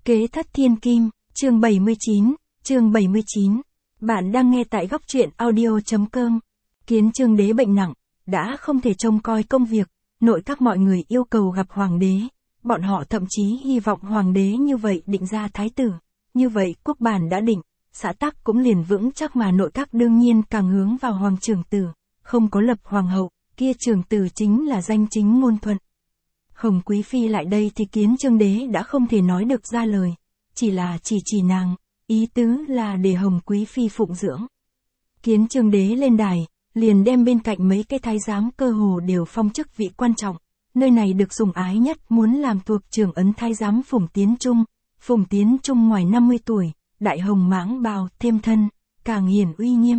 Kế thất thiên kim, chương 79. Bạn đang nghe tại góc truyện audio.com. Kiến Chương Đế bệnh nặng, đã không thể trông coi công việc, nội các mọi người yêu cầu gặp hoàng đế. Bọn họ thậm chí hy vọng hoàng đế như vậy định ra thái tử. Như vậy quốc bản đã định, xã tắc cũng liền vững chắc mà nội các đương nhiên càng hướng vào hoàng trưởng tử. Không có lập hoàng hậu, kia trưởng tử chính là danh chính ngôn thuận. Hồng Quý Phi lại đây thì Kiến Chương Đế đã không thể nói được ra lời. Chỉ là chỉ nàng, ý tứ là để Hồng Quý Phi phụng dưỡng. Kiến Chương Đế lên đài, liền đem bên cạnh mấy cái thái giám cơ hồ đều phong chức vị quan trọng. Nơi này được sủng ái nhất muốn làm thuộc trưởng ấn thái giám Phùng Tiến Trung. Phùng Tiến Trung ngoài 50 tuổi, đại hồng mãng bào thêm thân, càng hiển uy nghiêm.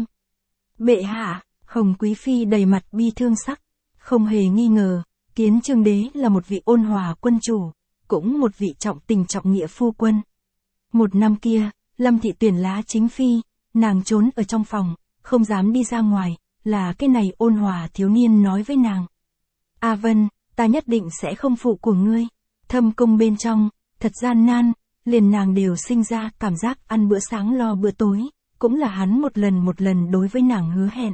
Bệ hạ, Hồng Quý Phi đầy mặt bi thương sắc, không hề nghi ngờ. Kiến Chương Đế là một vị ôn hòa quân chủ, cũng một vị trọng tình trọng nghĩa phu quân. Một năm kia, Lâm Thị tuyển lá chính phi, nàng trốn ở trong phòng, không dám đi ra ngoài, là cái này ôn hòa thiếu niên nói với nàng. A Vân, ta nhất định sẽ không phụ của ngươi. Thâm cung bên trong, thật gian nan, liền nàng đều sinh ra cảm giác ăn bữa sáng lo bữa tối, cũng là hắn một lần đối với nàng hứa hẹn.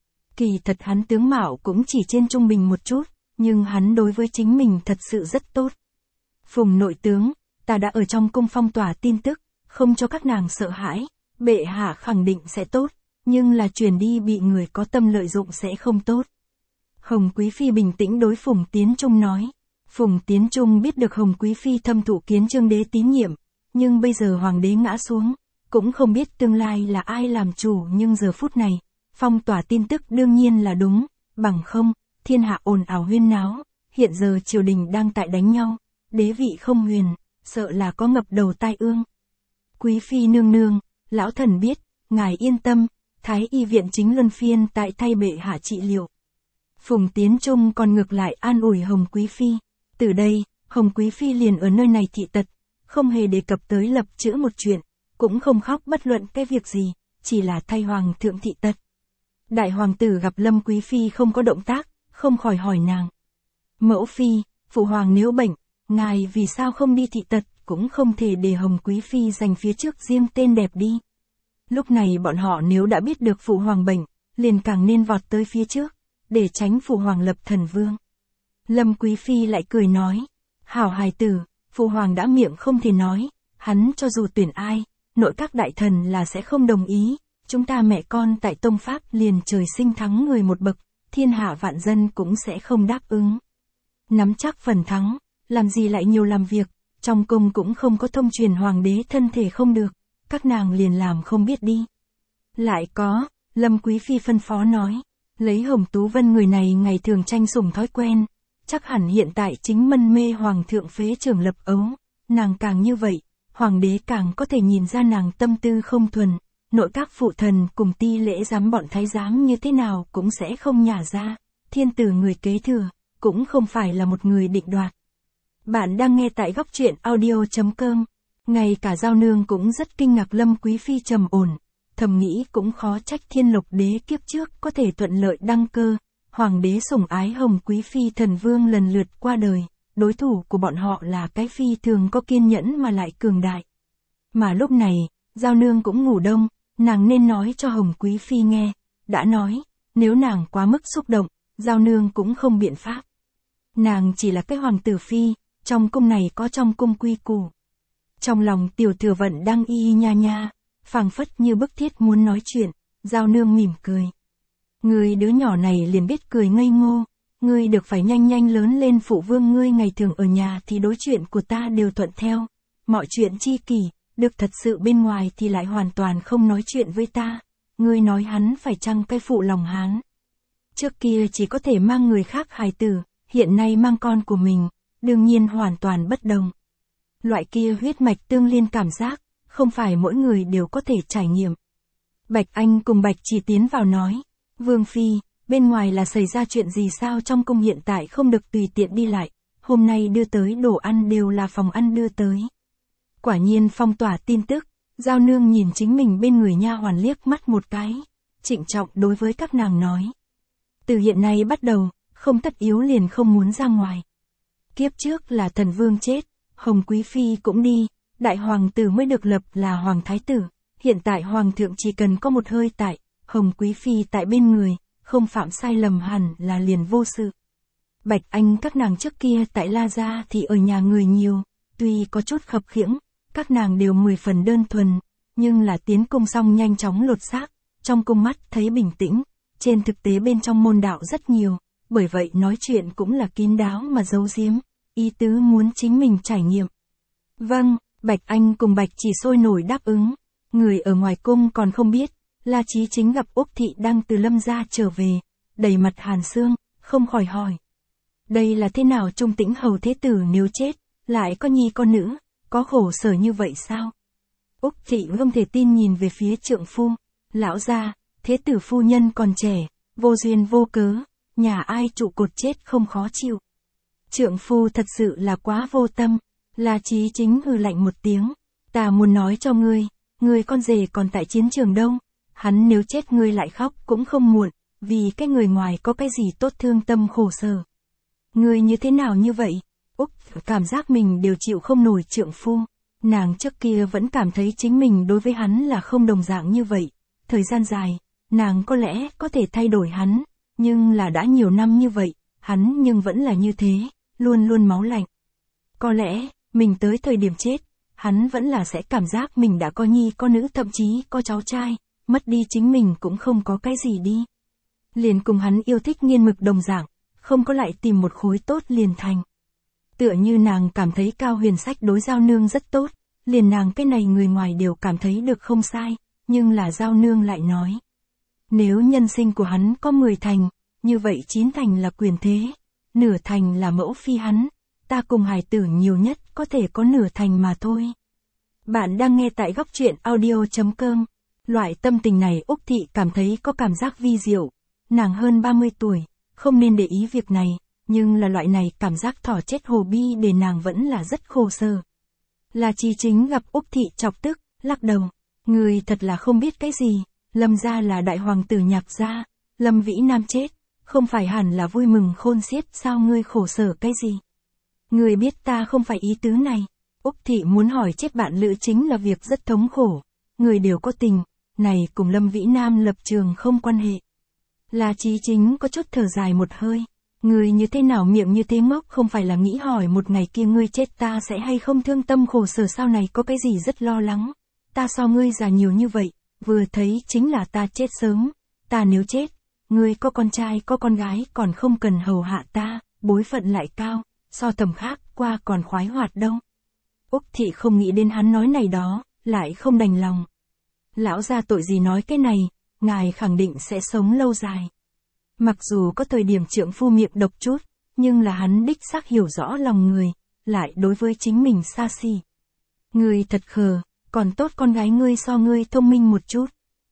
Kỳ thật hắn tướng mạo cũng chỉ trên trung bình một chút, nhưng hắn đối với chính mình thật sự rất tốt. Phùng nội tướng, ta đã ở trong cung phong tỏa tin tức, không cho các nàng sợ hãi, bệ hạ khẳng định sẽ tốt, nhưng là truyền đi bị người có tâm lợi dụng sẽ không tốt. Hồng Quý Phi bình tĩnh đối Phùng Tiến Trung nói. Phùng Tiến Trung biết được Hồng Quý Phi thâm thụ Kiến Chương Đế tín nhiệm, nhưng bây giờ hoàng đế ngã xuống, cũng không biết tương lai là ai làm chủ, nhưng giờ phút này, phong tỏa tin tức đương nhiên là đúng, bằng không, thiên hạ ồn ào huyên náo, hiện giờ triều đình đang tại đánh nhau, đế vị không huyền, sợ là có ngập đầu tai ương. Quý Phi nương nương, lão thần biết, ngài yên tâm, Thái y viện chính luân phiên tại thay bệ hạ trị liệu. Phùng Tiến Trung còn ngược lại an ủi Hồng Quý Phi. Từ đây, Hồng Quý Phi liền ở nơi này thị tật, không hề đề cập tới lập chữ một chuyện, cũng không khóc bất luận cái việc gì, chỉ là thay hoàng thượng thị tật. Đại hoàng tử gặp Lâm Quý Phi không có động tác, không khỏi hỏi nàng. Mẫu Phi, phụ hoàng nếu bệnh, ngài vì sao không đi thị tật, cũng không thể để Hồng Quý Phi giành phía trước riêng tên đẹp đi. Lúc này bọn họ nếu đã biết được phụ hoàng bệnh, liền càng nên vọt tới phía trước, để tránh phụ hoàng lập thần vương. Lâm Quý Phi lại cười nói, hảo hài tử, phụ hoàng đã miệng không thể nói, hắn cho dù tuyển ai, nội các đại thần là sẽ không đồng ý, chúng ta mẹ con tại tông pháp liền trời sinh thắng người một bậc, thiên hạ vạn dân cũng sẽ không đáp ứng. Nắm chắc phần thắng, làm gì lại nhiều làm việc, trong cung cũng không có thông truyền hoàng đế thân thể không được, các nàng liền làm không biết đi. Lại có, Lâm Quý Phi phân phó nói, lấy Hồng Tú Vân người này ngày thường tranh sủng thói quen, chắc hẳn hiện tại chính mân mê hoàng thượng phế trưởng lập ấu, nàng càng như vậy, hoàng đế càng có thể nhìn ra nàng tâm tư không thuần, nội các phụ thần cùng ti lễ giám bọn thái giám như thế nào cũng sẽ không nhả ra, thiên tử người kế thừa, cũng không phải là một người định đoạt. Bạn đang nghe tại góc truyện audio.com. Ngay cả Giao Nương cũng rất kinh ngạc Lâm Quý Phi trầm ổn, thầm nghĩ cũng khó trách Thiên Lộc đế kiếp trước có thể thuận lợi đăng cơ, hoàng đế sủng ái Hồng Quý Phi thần vương lần lượt qua đời, đối thủ của bọn họ là cái phi thường có kiên nhẫn mà lại cường đại. Mà lúc này, Giao Nương cũng ngủ đông, nàng nên nói cho Hồng Quý Phi nghe, đã nói, nếu nàng quá mức xúc động, Giao Nương cũng không biện pháp. Nàng chỉ là cái hoàng tử phi, trong cung này có trong cung quy củ. Trong lòng Tiểu Thừa Vận đang y nha, phảng phất như bức thiết muốn nói chuyện, Giao Nương mỉm cười. Ngươi đứa nhỏ này liền biết cười ngây ngô, ngươi được phải nhanh lớn lên, phụ vương ngươi ngày thường ở nhà thì đối chuyện của ta đều thuận theo, mọi chuyện chi kỷ, được thật sự bên ngoài thì lại hoàn toàn không nói chuyện với ta, ngươi nói hắn phải chăng cái phụ lòng hán. Trước kia chỉ có thể mang người khác hài tử, hiện nay mang con của mình, đương nhiên hoàn toàn bất đồng. Loại kia huyết mạch tương liên cảm giác, không phải mỗi người đều có thể trải nghiệm. Bạch Anh cùng Bạch Chỉ tiến vào nói, Vương Phi, bên ngoài là xảy ra chuyện gì sao, trong cung hiện tại không được tùy tiện đi lại, hôm nay đưa tới đồ ăn đều là phòng ăn đưa tới. Quả nhiên phong tỏa tin tức, Giao Nương nhìn chính mình bên người nha hoàn liếc mắt một cái, trịnh trọng đối với các nàng nói. Từ hiện nay bắt đầu, không tất yếu liền không muốn ra ngoài. Kiếp trước là thần vương chết, Hồng Quý Phi cũng đi, đại hoàng tử mới được lập là hoàng thái tử, hiện tại hoàng thượng chỉ cần có một hơi tại, Hồng quý phi tại bên người, không phạm sai lầm hẳn là liền vô sự. Bạch Anh các nàng trước kia tại La Gia thì ở nhà người nhiều, tuy có chút khập khiễng, các nàng đều 10 phần đơn thuần, nhưng là tiến cung xong nhanh chóng lột xác, trong cung mắt thấy bình tĩnh, trên thực tế bên trong môn đạo rất nhiều, bởi vậy nói chuyện cũng là kín đáo mà giấu giếm, ý tứ muốn chính mình trải nghiệm. Vâng, Bạch Anh cùng Bạch Chỉ sôi nổi đáp ứng, người ở ngoài cung còn không biết, La Chí Chính gặp Úc Thị đang từ Lâm gia trở về, đầy mặt hàn xương, không khỏi hỏi. Đây là thế nào Trung Tĩnh hầu thế tử nếu chết, lại có nhi có nữ, có khổ sở như vậy sao? Úc Thị không thể tin nhìn về phía trượng phu, lão gia, thế tử phu nhân còn trẻ, vô duyên vô cớ, nhà ai trụ cột chết không khó chịu. Trượng phu thật sự là quá vô tâm, La Chí Chính hừ lạnh một tiếng, ta muốn nói cho ngươi con rể còn tại chiến trường đâu, hắn nếu chết ngươi lại khóc cũng không muộn, vì cái người ngoài có cái gì tốt thương tâm khổ sở. Ngươi như thế nào như vậy? Úc cảm giác mình đều chịu không nổi trượng phu, nàng trước kia vẫn cảm thấy chính mình đối với hắn là không đồng dạng như vậy, thời gian dài, nàng có lẽ có thể thay đổi hắn, nhưng là đã nhiều năm như vậy, hắn nhưng vẫn là như thế, luôn luôn máu lạnh. Có lẽ, mình tới thời điểm chết, hắn vẫn là sẽ cảm giác mình đã có nhi có nữ thậm chí có cháu trai, mất đi chính mình cũng không có cái gì đi. Liền cùng hắn yêu thích nghiên mực đồng dạng, không có lại tìm một khối tốt liền thành. Tựa như nàng cảm thấy Cao Huyền Sách đối Giao Nương rất tốt, liền nàng cái này người ngoài đều cảm thấy được không sai, nhưng là Giao Nương lại nói. Nếu nhân sinh của hắn có 10 thành, như vậy 9 thành là quyền thế, nửa thành là mẫu phi hắn, ta cùng hài tử nhiều nhất có thể có nửa thành mà thôi. Bạn đang nghe tại góc truyện audio.com. Loại tâm tình này Úc Thị cảm thấy có cảm giác vi diệu, nàng hơn 30 tuổi, không nên để ý việc này, nhưng là loại này cảm giác thỏ chết hồ bi để nàng vẫn là rất khổ sở. La Chí Chính gặp Úc Thị chọc tức, lắc đầu, người thật là không biết cái gì, Lâm gia là đại hoàng tử Nhạc gia, Lâm Vĩ Nam chết, không phải hẳn là vui mừng khôn xiết sao ngươi khổ sở cái gì? Người biết ta không phải ý tứ này, Úc Thị muốn hỏi chết bạn lữ chính là việc rất thống khổ, người đều có tình, này cùng Lâm Vĩ Nam lập trường không quan hệ. La Chí Chính có chút thở dài một hơi, người như thế nào miệng như thế ngốc không phải là nghĩ hỏi một ngày kia ngươi chết ta sẽ hay không thương tâm khổ sở sau này có cái gì rất lo lắng, ta so ngươi già nhiều như vậy, vừa thấy chính là ta chết sớm, ta nếu chết, ngươi có con trai có con gái còn không cần hầu hạ ta, bối phận lại cao, so tầm khác qua còn khoái hoạt đâu. Úc Thị không nghĩ đến hắn nói này đó, lại không đành lòng. Lão gia tội gì nói cái này, ngài khẳng định sẽ sống lâu dài. Mặc dù có thời điểm trượng phu miệng độc chút, nhưng là hắn đích xác hiểu rõ lòng người, lại đối với chính mình xa xỉ. Ngươi thật khờ, còn tốt con gái ngươi so ngươi thông minh một chút.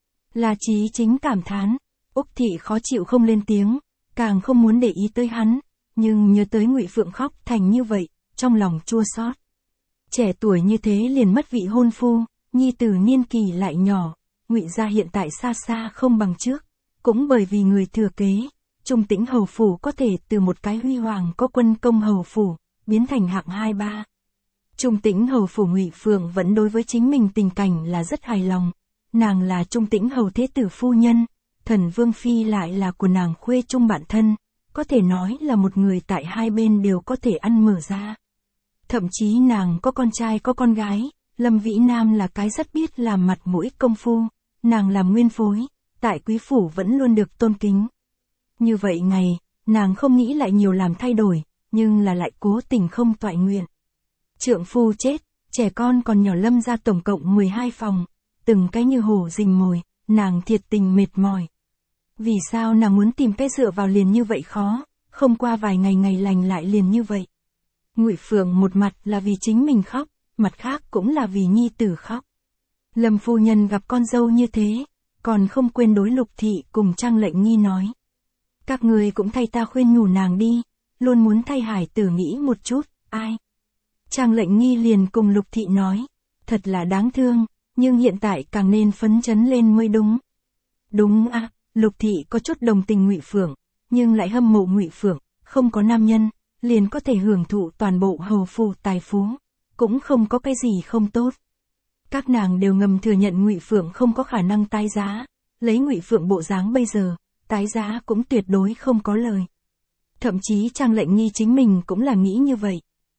La Chí Chính cảm thán, Úc Thị khó chịu không lên tiếng, càng không muốn để ý tới hắn, nhưng nhớ tới Ngụy Phượng khóc thành như vậy, trong lòng chua xót. Trẻ tuổi như thế liền mất vị hôn phu, nhi tử niên kỳ lại nhỏ, Ngụy gia hiện tại xa xa không bằng trước, cũng bởi vì người thừa kế, Trung Tĩnh hầu phủ có thể từ một cái huy hoàng có quân công hầu phủ, biến thành hạng 2-3. Trung Tĩnh hầu phủ Ngụy Phượng vẫn đối với chính mình tình cảnh là rất hài lòng, nàng là Trung Tĩnh hầu thế tử phu nhân, Thần Vương phi lại là của nàng khuê trung bạn thân, có thể nói là một người tại hai bên đều có thể ăn mở ra. Thậm chí nàng có con trai có con gái, Lâm Vĩ Nam là cái rất biết làm mặt mũi công phu, nàng làm nguyên phối, tại quý phủ vẫn luôn được tôn kính. Như vậy ngày, nàng không nghĩ lại nhiều làm thay đổi, nhưng là lại cố tình không toại nguyện. Trượng phu chết, trẻ con còn nhỏ Lâm gia tổng cộng 12 phòng, từng cái như hổ rình mồi, nàng thiệt tình mệt mỏi. Vì sao nàng muốn tìm cái dựa vào liền như vậy khó, không qua vài ngày ngày lành lại liền như vậy. Ngụy Phượng một mặt là vì chính mình khóc, mặt khác cũng là vì nhi tử khóc. Lâm phu nhân gặp con dâu như thế, còn không quên đối Lục Thị cùng Trang Lệnh Nghi nói. Các người cũng thay ta khuyên nhủ nàng đi, luôn muốn thay hải tử nghĩ một chút, ai. Trang Lệnh Nghi liền cùng Lục Thị nói, thật là đáng thương, nhưng hiện tại càng nên phấn chấn lên mới đúng. Đúng à, Lục Thị có chút đồng tình Ngụy Phượng, nhưng lại hâm mộ Ngụy Phượng, không có nam nhân, liền có thể hưởng thụ toàn bộ hầu phủ tài phú. cũng không có cái gì không tốt. Các nàng đều ngầm thừa nhận Ngụy Phượng không có khả năng tái giá, lấy Ngụy Phượng bộ dáng bây giờ, tái giá cũng tuyệt đối không có lời. Thậm chí Trang Lệnh Nghi chính mình cũng là nghĩ như vậy.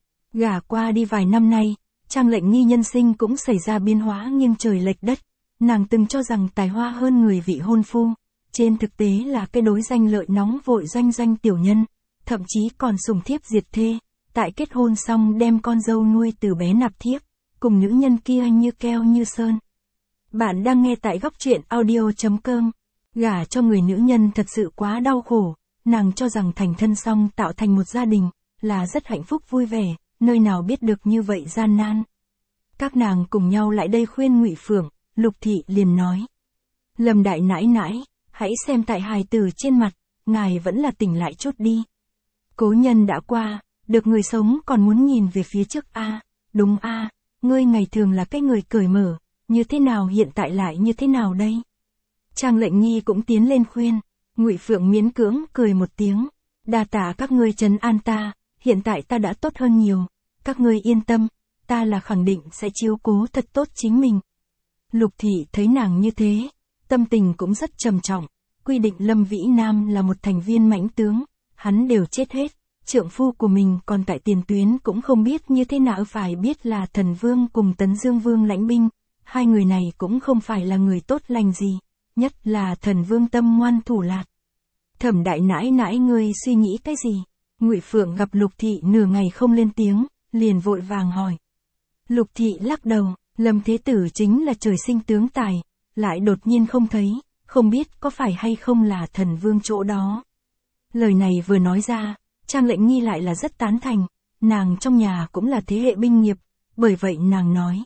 Gả qua đi vài năm nay, Trang Lệnh Nghi nhân sinh cũng xảy ra biến hóa nghiêng trời lệch đất. Nàng từng cho rằng tài hoa hơn người vị hôn phu, trên thực tế là cái đối danh lợi nóng vội doanh tiểu nhân, thậm chí còn sủng thiếp diệt thê, tại kết hôn xong đem con dâu nuôi từ bé nạp thiếp, cùng nữ nhân kia như keo như sơn. Bạn đang nghe tại góc truyện audio.com. Gả cho người nữ nhân thật sự quá đau khổ, nàng cho rằng thành thân xong tạo thành một gia đình, là rất hạnh phúc vui vẻ, nơi nào biết được như vậy gian nan. Các nàng cùng nhau lại đây khuyên Ngụy Phượng, Lục Thị liền nói. Lâm đại nãi nãi, hãy xem tại hài tử trên mặt, ngài vẫn là tỉnh lại chút đi. Cố nhân đã qua, được người sống còn muốn nhìn về phía trước a, đúng a, ngươi ngày thường là cái người cởi mở, như thế nào hiện tại lại như thế nào đây? Trang Lệnh Nghi cũng tiến lên khuyên, Ngụy Phượng miễn cưỡng cười một tiếng, đa tạ các ngươi trấn an ta, hiện tại ta đã tốt hơn nhiều, các ngươi yên tâm, ta là khẳng định sẽ chiếu cố thật tốt chính mình. Lục Thị thấy nàng như thế, tâm tình cũng rất trầm trọng, quy định Lâm Vĩ Nam là một thành viên mãnh tướng, hắn đều chết hết, trượng phu của mình còn tại tiền tuyến cũng không biết như thế nào, phải biết là Thần Vương cùng Tấn Dương Vương lãnh binh, hai người này cũng không phải là người tốt lành gì, nhất là Thần Vương tâm ngoan thủ lạt. Thẩm đại nãi nãi ngươi suy nghĩ cái gì? Ngụy Phượng gặp Lục Thị nửa ngày không lên tiếng, liền vội vàng hỏi. Lục Thị lắc đầu, Lâm Thế Tử chính là trời sinh tướng tài, lại đột nhiên không thấy, không biết có phải hay không là Thần Vương chỗ đó. Lời này vừa nói ra, Trang Lệnh Nghi lại là rất tán thành, nàng trong nhà cũng là thế hệ binh nghiệp, bởi vậy nàng nói.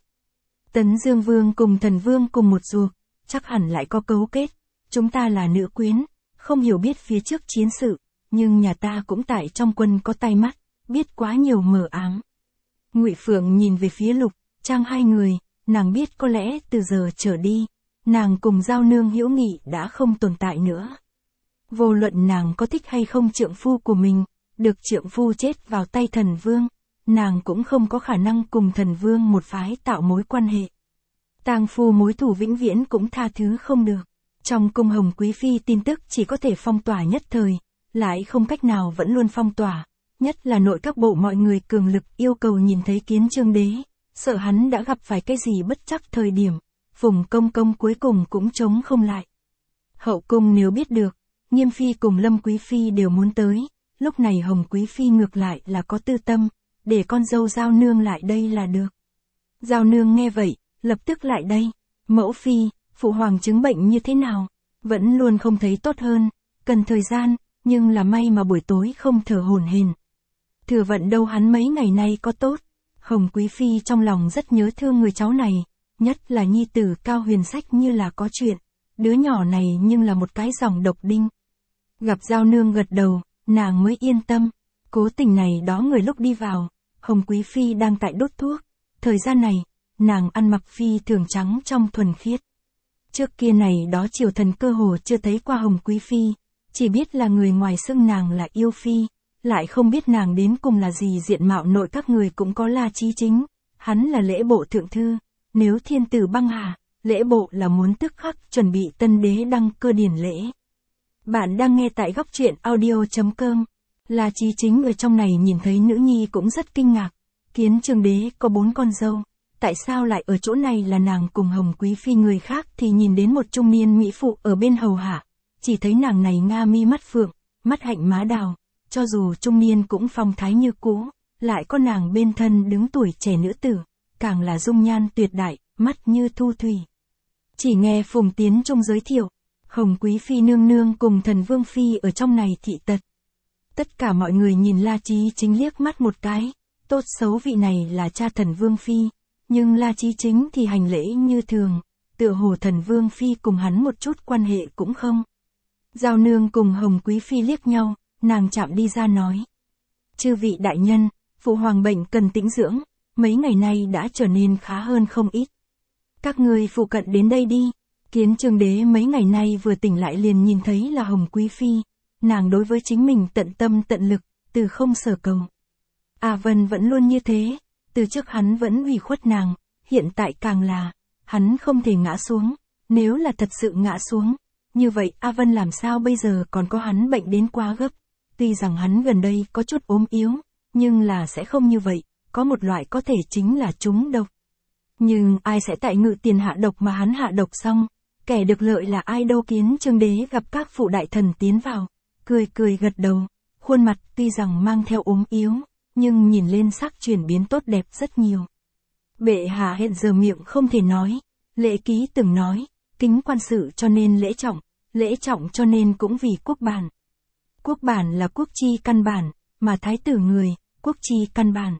Tấn Dương Vương cùng Thần Vương cùng một ruột, chắc hẳn lại có cấu kết, chúng ta là nữ quyến, không hiểu biết phía trước chiến sự, nhưng nhà ta cũng tại trong quân có tay mắt, biết quá nhiều mờ ám. Ngụy Phượng nhìn về phía Lục, Trang hai người, nàng biết có lẽ từ giờ trở đi, nàng cùng Giao Nương hữu nghị đã không tồn tại nữa. Vô luận nàng có thích hay không trượng phu của mình, được trượng phu chết vào tay Thần Vương, nàng cũng không có khả năng cùng Thần Vương một phái tạo mối quan hệ. Tang phu mối thù vĩnh viễn cũng tha thứ không được. Trong cung Hồng Quý Phi tin tức chỉ có thể phong tỏa nhất thời, lại không cách nào vẫn luôn phong tỏa, nhất là nội các bộ mọi người cường lực yêu cầu nhìn thấy Kiến Chương Đế, sợ hắn đã gặp phải cái gì bất trắc thời điểm, Phùng Công Công cuối cùng cũng chống không lại. Hậu cung nếu biết được, Nghiêm Phi cùng Lâm Quý Phi đều muốn tới, lúc này Hồng Quý Phi ngược lại là có tư tâm, để con dâu Giao Nương lại đây là được. Giao Nương nghe vậy, lập tức lại đây, mẫu phi, phụ hoàng chứng bệnh như thế nào, vẫn luôn không thấy tốt hơn, cần thời gian, nhưng là may mà buổi tối không thở hổn hển. Thừa vận đâu hắn mấy ngày nay có tốt, Hồng Quý Phi trong lòng rất nhớ thương người cháu này, nhất là nhi tử Cao Huyền Sách như là có chuyện, đứa nhỏ này nhưng là một cái dòng độc đinh. Gặp Giao Nương gật đầu, nàng mới yên tâm, cố tình này đó người lúc đi vào, Hồng Quý Phi đang tại đốt thuốc, thời gian này, nàng ăn mặc phi thường trắng trong thuần khiết. Trước kia này đó triều thần cơ hồ chưa thấy qua Hồng Quý Phi, chỉ biết là người ngoài xưng nàng là yêu phi, lại không biết nàng đến cùng là gì. Diện mạo nội các người cũng có La Chí Chính, hắn là lễ bộ thượng thư, nếu thiên tử băng hà, lễ bộ là muốn tức khắc chuẩn bị tân đế đăng cơ điển lễ. Bạn đang nghe tại góc truyện audio.com. La Chí Chính ở trong này nhìn thấy nữ nhi cũng rất kinh ngạc, Kiến Chương Đế có 4 con dâu, tại sao lại ở chỗ này là nàng cùng Hồng Quý Phi? Người khác thì nhìn đến một trung niên mỹ phụ ở bên hầu hạ, chỉ thấy nàng này nga mi mắt phượng, mắt hạnh má đào, cho dù trung niên cũng phong thái như cũ, lại có nàng bên thân đứng tuổi trẻ nữ tử, càng là dung nhan tuyệt đại, mắt như thu thủy. Chỉ nghe Phùng Tiến Trung giới thiệu, Hồng Quý Phi nương nương cùng Thần Vương Phi ở trong này thị tật. Tất cả mọi người nhìn La Chí Chính liếc mắt một cái, tốt xấu vị này là cha Thần Vương Phi, nhưng La Chí Chính thì hành lễ như thường, tựa hồ Thần Vương Phi cùng hắn một chút quan hệ cũng không. Giao Nương cùng Hồng Quý Phi liếc nhau, nàng chạm đi ra nói. Chư vị đại nhân, phụ hoàng bệnh cần tĩnh dưỡng, mấy ngày nay đã trở nên khá hơn không ít. Các người phụ cận đến đây đi. Kiến Chương Đế mấy ngày nay vừa tỉnh lại liền nhìn thấy là Hồng Quý Phi, nàng đối với chính mình tận tâm tận lực, từ không sở cầu. A Vân vẫn luôn như thế, Từ trước hắn vẫn ủy khuất nàng, hiện tại càng là, hắn không thể ngã xuống, nếu là thật sự ngã xuống, như vậy A Vân làm sao bây giờ còn có hắn bệnh đến quá gấp, tuy rằng hắn gần đây có chút ốm yếu, nhưng là sẽ không như vậy, có một loại có thể chính là trúng độc. Nhưng ai sẽ tại Ngự Tiền hạ độc mà hắn hạ độc xong, kẻ được lợi là ai đâu. Kiến Chương Đế gặp các phụ đại thần tiến vào, cười cười gật đầu, khuôn mặt tuy rằng mang theo ốm yếu, nhưng nhìn lên sắc chuyển biến tốt đẹp rất nhiều. Bệ hạ hiện giờ miệng không thể nói, Lễ Ký từng nói, kính quan sự cho nên lễ trọng cho nên cũng vì quốc bản. Quốc bản là quốc chi căn bản, mà thái tử người, quốc chi căn bản.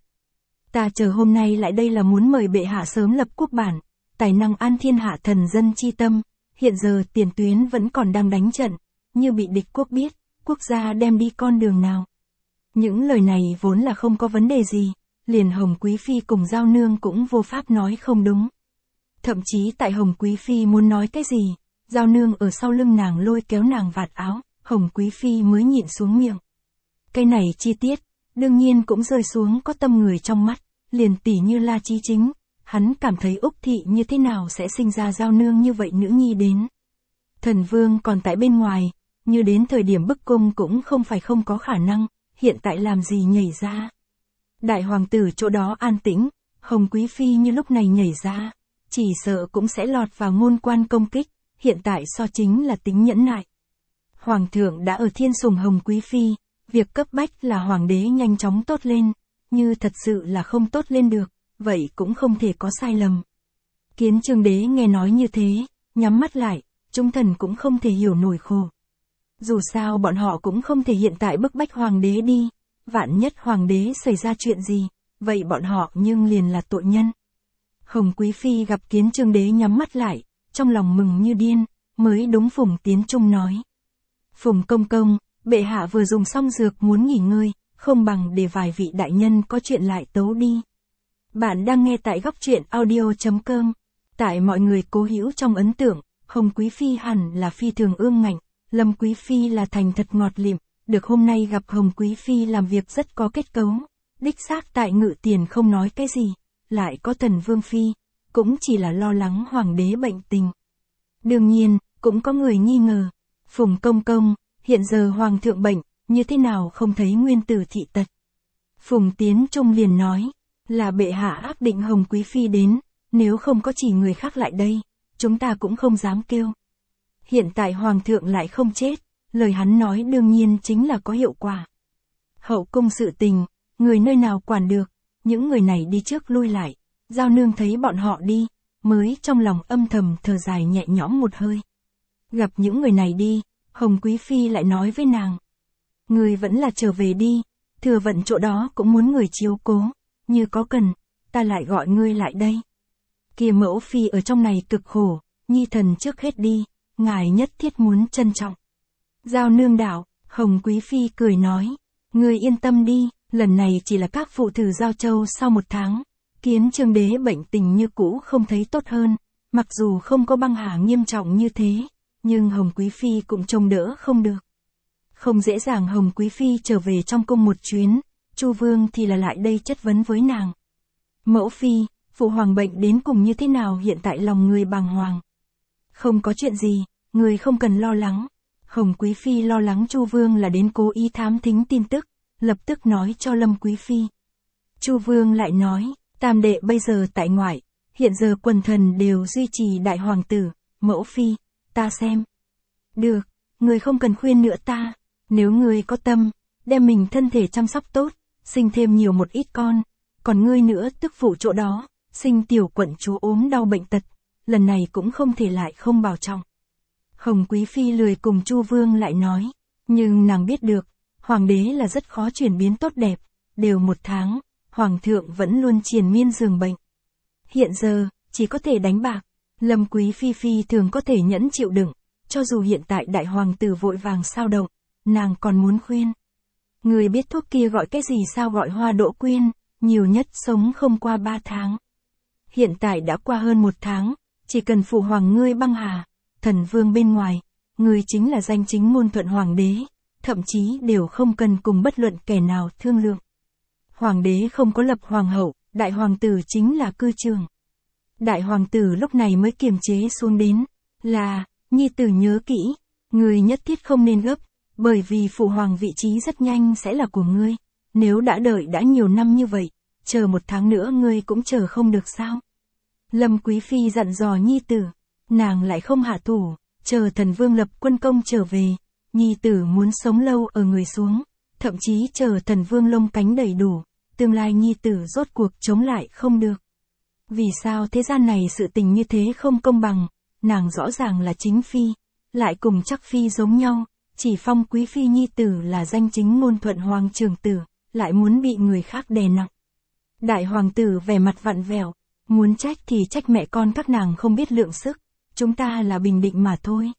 Ta chờ hôm nay lại đây là muốn mời bệ hạ sớm lập quốc bản, tài năng an thiên hạ thần dân chi tâm, hiện giờ tiền tuyến vẫn còn đang đánh trận, như bị địch quốc biết, quốc gia đem đi con đường nào. Những lời này vốn là không có vấn đề gì, liền Hồng Quý Phi cùng Giao Nương cũng vô pháp nói không đúng. Thậm chí tại Hồng Quý Phi muốn nói cái gì, Giao Nương ở sau lưng nàng lôi kéo nàng vạt áo, Hồng Quý Phi mới nhịn xuống miệng. Cái này chi tiết, đương nhiên cũng rơi xuống có tâm người trong mắt, liền tỉ như La Chí Chính, hắn cảm thấy Úc Thị như thế nào sẽ sinh ra Giao Nương như vậy nữ nhi đến. Thần Vương còn tại bên ngoài, như đến thời điểm bức cung cũng không phải không có khả năng, hiện tại làm gì nhảy ra. Đại hoàng tử chỗ đó an tĩnh, Hồng Quý Phi như lúc này nhảy ra, chỉ sợ cũng sẽ lọt vào ngôn quan công kích, hiện tại so chính là tính nhẫn nại. Hoàng thượng đã ở thiên sủng Hồng Quý Phi, việc cấp bách là hoàng đế nhanh chóng tốt lên, như thật sự là không tốt lên được, vậy cũng không thể có sai lầm. Kiến Chương Đế nghe nói như thế, nhắm mắt lại, chúng thần cũng không thể hiểu nổi khổ. Dù sao bọn họ cũng không thể hiện tại bức bách hoàng đế đi, vạn nhất hoàng đế xảy ra chuyện gì, vậy bọn họ nhưng liền là tội nhân. Hồng Quý Phi gặp Kiến Chương Đế nhắm mắt lại, trong lòng mừng như điên, mới đúng Phùng Tiến Trung nói. Phùng công công, bệ hạ vừa dùng xong dược muốn nghỉ ngơi, không bằng để vài vị đại nhân có chuyện lại tấu đi. Bạn đang nghe tại góc truyện audio.com. Tại mọi người cố hữu trong ấn tượng, Hồng Quý Phi hẳn là phi thường ương ngạnh, Lâm Quý Phi là thành thật ngọt lịm, được hôm nay gặp Hồng Quý Phi làm việc rất có kết cấu, đích xác tại Ngự Tiền không nói cái gì, lại có Tần Vương Phi, cũng chỉ là lo lắng hoàng đế bệnh tình. Đương nhiên, cũng có người nghi ngờ, Phùng công công, hiện giờ hoàng thượng bệnh, như thế nào không thấy nguyên tử thị tật. Phùng Tiến Trung liền nói, là bệ hạ áp định Hồng Quý Phi đến, nếu không có chỉ người khác lại đây, chúng ta cũng không dám kêu. Hiện tại hoàng thượng lại không chết, lời hắn nói đương nhiên chính là có hiệu quả. Hậu cung sự tình, người nơi nào quản được, những người này đi trước lui lại, Giao Nương thấy bọn họ đi, mới trong lòng âm thầm thở dài nhẹ nhõm một hơi. Gặp những người này đi, Hồng Quý Phi lại nói với nàng. Người vẫn là trở về đi, thừa vận chỗ đó cũng muốn người chiếu cố, như có cần, ta lại gọi ngươi lại đây. Kia mẫu phi ở trong này cực khổ, nhi thần trước hết đi, ngài nhất thiết muốn trân trọng. Giao Nương đạo, Hồng Quý Phi cười nói, ngươi yên tâm đi, lần này chỉ là các phụ thử Giao Châu sau 1 tháng, Kiến Chương Đế bệnh tình như cũ không thấy tốt hơn, mặc dù không có băng hà nghiêm trọng như thế, nhưng Hồng Quý Phi cũng trông đỡ không được. Không dễ dàng Hồng Quý Phi trở về trong cung một chuyến, Chu Vương thì là lại đây chất vấn với nàng. Mẫu Phi, phụ hoàng bệnh đến cùng như thế nào hiện tại lòng người bàng hoàng. Không có chuyện gì, người không cần lo lắng. Hồng Quý Phi lo lắng Chu Vương là đến cố ý thám thính tin tức, lập tức nói cho Lâm Quý Phi. Chu Vương lại nói, tam đệ bây giờ tại ngoại, hiện giờ quần thần đều duy trì đại hoàng tử, mẫu phi, ta xem. Được, người không cần khuyên nữa ta, nếu người có tâm, đem mình thân thể chăm sóc tốt, sinh thêm nhiều một ít con, còn ngươi nữa tức phụ chỗ đó, sinh tiểu quận chúa ốm đau bệnh tật, lần này cũng không thể lại không bảo trọng. Hồng Quý Phi lười cùng Chu Vương lại nói, nhưng nàng biết được, hoàng đế là rất khó chuyển biến tốt đẹp, đều 1 tháng, hoàng thượng vẫn luôn triền miên giường bệnh. Hiện giờ, chỉ có thể đánh bạc, Lâm Quý Phi thường có thể nhẫn chịu đựng, cho dù hiện tại đại hoàng tử vội vàng sao động, nàng còn muốn khuyên. Người biết thuốc kia gọi cái gì sao, gọi Hoa Đỗ Quyên, nhiều nhất sống không qua 3 tháng. Hiện tại đã qua hơn 1 tháng, chỉ cần phụ hoàng ngươi băng hà, thần vương bên ngoài, ngươi chính là danh chính ngôn thuận hoàng đế, thậm chí đều không cần cùng bất luận kẻ nào thương lượng. Hoàng đế không có lập hoàng hậu, đại hoàng tử chính là cư trưởng. Đại hoàng tử lúc này mới kiềm chế xuống đến, là, nhi tử nhớ kỹ, ngươi nhất thiết không nên gấp, bởi vì phụ hoàng vị trí rất nhanh sẽ là của ngươi, nếu đã đợi đã nhiều năm như vậy, chờ 1 tháng nữa ngươi cũng chờ không được sao. Lâm Quý Phi dặn dò nhi tử, nàng lại không hạ thủ, chờ thần vương lập quân công trở về, nhi tử muốn sống lâu ở người xuống, thậm chí chờ thần vương lông cánh đầy đủ, tương lai nhi tử rốt cuộc chống lại không được. Vì sao thế gian này sự tình như thế không công bằng, nàng rõ ràng là chính phi, lại cùng chắc phi giống nhau, chỉ phong quý phi nhi tử là danh chính ngôn thuận hoàng trưởng tử, lại muốn bị người khác đè nặng. Đại hoàng tử vẻ mặt vặn vẹo, muốn trách thì trách mẹ con các nàng không biết lượng sức, chúng ta là bình định mà thôi.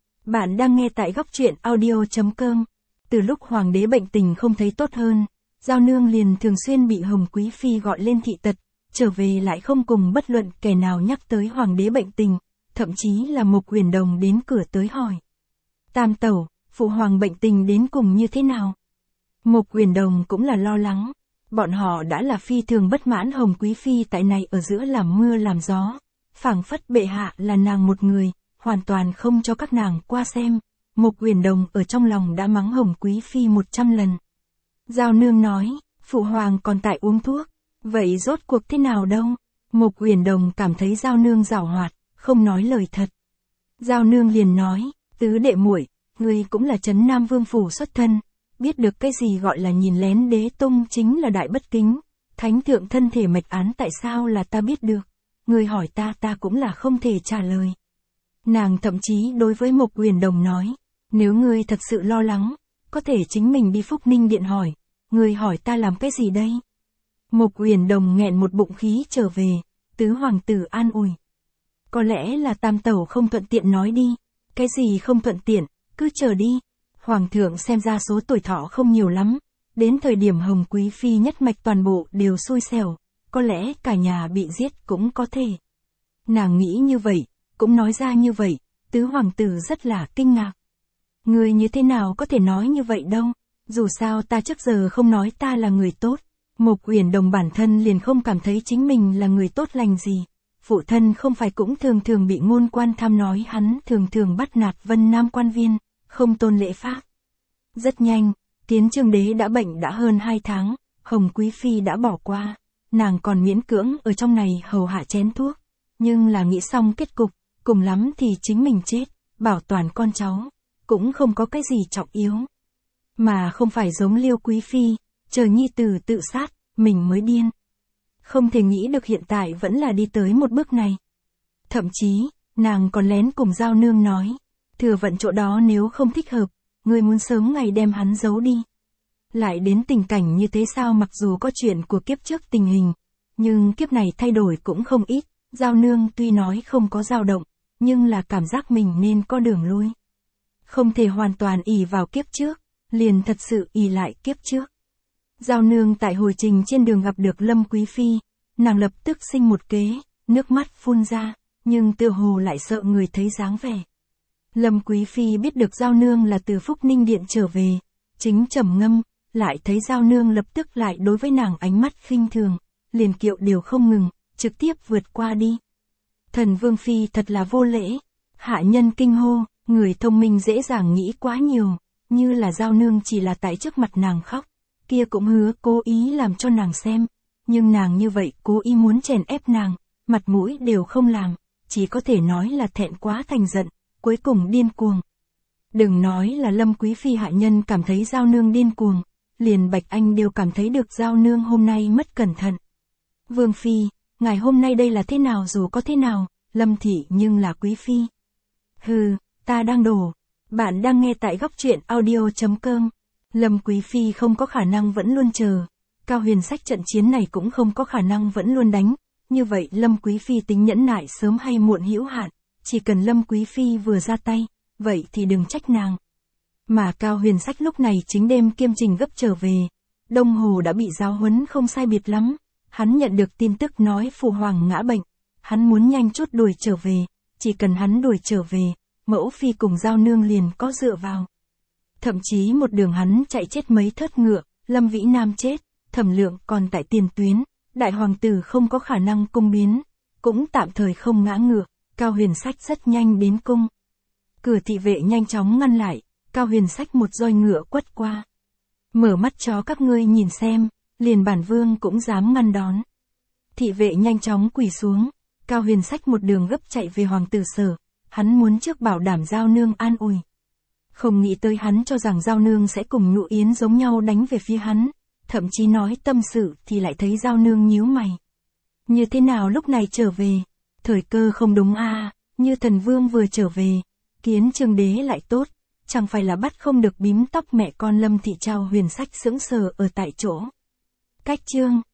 Bạn đang nghe tại góc truyện audio.com. Từ lúc hoàng đế bệnh tình không thấy tốt hơn, Giao Nương liền thường xuyên bị Hồng Quý Phi gọi lên thị tật, trở về lại không cùng bất luận kẻ nào nhắc tới hoàng đế bệnh tình, thậm chí là Mục Uyển Đồng đến cửa tới hỏi. Tam tẩu, phụ hoàng bệnh tình đến cùng như thế nào? Mục Uyển Đồng cũng là lo lắng, bọn họ đã là phi thường bất mãn Hồng Quý Phi tại này ở giữa làm mưa làm gió, phảng phất bệ hạ là nàng một người, hoàn toàn không cho các nàng qua xem. Mục Uyển Đồng ở trong lòng đã mắng Hồng Quý Phi 100 lần. Giao Nương nói, phụ hoàng còn tại uống thuốc, vậy rốt cuộc thế nào đâu? Mục Uyển Đồng cảm thấy Giao Nương giảo hoạt, không nói lời thật. Giao Nương liền nói, tứ đệ muội, ngươi cũng là Trấn Nam Vương phủ xuất thân, biết được cái gì gọi là nhìn lén đế tung chính là đại bất kính, thánh thượng thân thể mạch án tại sao là ta biết được, ngươi hỏi ta cũng là không thể trả lời. Nàng thậm chí đối với Mục Uyển Đồng nói, nếu ngươi thật sự lo lắng, có thể chính mình đi Phúc Ninh Điện hỏi, ngươi hỏi ta làm cái gì đây? Mục Uyển Đồng nghẹn một bụng khí trở về, tứ hoàng tử an ủi. Có lẽ là tam tẩu không thuận tiện nói đi, cái gì không thuận tiện, cứ chờ đi. Hoàng thượng xem ra số tuổi thọ không nhiều lắm, đến thời điểm Hồng Quý Phi nhất mạch toàn bộ đều xui xẻo, có lẽ cả nhà bị giết cũng có thể. Nàng nghĩ như vậy, cũng nói ra như vậy, tứ hoàng tử rất là kinh ngạc. Người như thế nào có thể nói như vậy đâu, dù sao ta trước giờ không nói ta là người tốt. Mục Uyển Đồng bản thân liền không cảm thấy chính mình là người tốt lành gì. Phụ thân không phải cũng thường thường bị ngôn quan tham nói hắn thường thường bắt nạt Vân Nam quan viên, không tôn lễ pháp. Rất nhanh, Tiến Chương Đế đã bệnh đã hơn 2 tháng, Hồng Quý Phi đã bỏ qua, nàng còn miễn cưỡng ở trong này hầu hạ chén thuốc, nhưng là nghĩ xong kết cục, cùng lắm thì chính mình chết, bảo toàn con cháu, cũng không có cái gì trọng yếu. Mà không phải giống Liêu Quý Phi, chờ nhi tử tự sát, mình mới điên. Không thể nghĩ được hiện tại vẫn là đi tới một bước này. Thậm chí, nàng còn lén cùng Giao Nương nói, thừa vận chỗ đó nếu không thích hợp, ngươi muốn sớm ngày đem hắn giấu đi. Lại đến tình cảnh như thế sao, mặc dù có chuyện của kiếp trước tình hình, nhưng kiếp này thay đổi cũng không ít. Giao Nương tuy nói không có dao động, nhưng là cảm giác mình nên có đường lui. Không thể hoàn toàn ỷ vào kiếp trước, liền thật sự ỷ lại kiếp trước. Giao Nương tại hồi trình trên đường gặp được Lâm Quý Phi, nàng lập tức sinh một kế, nước mắt phun ra, nhưng tựa hồ lại sợ người thấy dáng vẻ. Lâm Quý Phi biết được Giao Nương là từ Phúc Ninh Điện trở về, chính trầm ngâm, lại thấy Giao Nương lập tức lại đối với nàng ánh mắt khinh thường, liền kiệu đều không ngừng, trực tiếp vượt qua đi. Thần Vương Phi thật là vô lễ, hạ nhân kinh hô, người thông minh dễ dàng nghĩ quá nhiều, như là Giao Nương chỉ là tại trước mặt nàng khóc, kia cũng hứa cố ý làm cho nàng xem, nhưng nàng như vậy cố ý muốn chèn ép nàng, mặt mũi đều không làm, chỉ có thể nói là thẹn quá thành giận, cuối cùng điên cuồng. Đừng nói là Lâm Quý Phi hạ nhân cảm thấy Giao Nương điên cuồng, liền Bạch Anh đều cảm thấy được Giao Nương hôm nay mất cẩn thận. Vương Phi, ngài hôm nay đây là thế nào, dù có thế nào, Lâm thị nhưng là Quý Phi. Hừ, ta đang đổ. Bạn đang nghe tại góc truyện audio.com. Lâm Quý Phi không có khả năng vẫn luôn chờ. Cao Huyền Sách trận chiến này cũng không có khả năng vẫn luôn đánh. Như vậy Lâm Quý Phi tính nhẫn nại sớm hay muộn hữu hạn. Chỉ cần Lâm Quý Phi vừa ra tay, vậy thì đừng trách nàng. Mà Cao Huyền Sách lúc này chính đêm kiêm trình gấp trở về. Đông Hồ đã bị giáo huấn không sai biệt lắm. Hắn nhận được tin tức nói Phụ Hoàng ngã bệnh. Hắn muốn nhanh chút đuổi trở về. Chỉ cần hắn đuổi trở về, Mẫu Phi cùng Giao Nương liền có dựa vào. Thậm chí một đường hắn chạy chết mấy thớt ngựa, Lâm Vĩ Nam chết, Thẩm Lượng còn tại tiền tuyến, đại hoàng tử không có khả năng cung biến, cũng tạm thời không ngã ngựa, Cao Huyền Sách rất nhanh đến cung. Cửa thị vệ nhanh chóng ngăn lại, Cao Huyền Sách một roi ngựa quất qua. Mở mắt cho các ngươi nhìn xem, liền bản vương cũng dám ngăn đón. Thị vệ nhanh chóng quỳ xuống, Cao Huyền Sách một đường gấp chạy về hoàng tử sở, hắn muốn trước bảo đảm Giao Nương an ủi. Không nghĩ tới hắn cho rằng Giao Nương sẽ cùng Nhũ Yến giống nhau đánh về phía hắn, thậm chí nói tâm sự thì lại thấy Giao Nương nhíu mày. Như thế nào lúc này trở về? Thời cơ không đúng a, như thần vương vừa trở về, Kiến Trương đế lại tốt, chẳng phải là bắt không được bím tóc mẹ con Lâm Thị Trao Huyền Sách sững sờ ở tại chỗ. Cách chương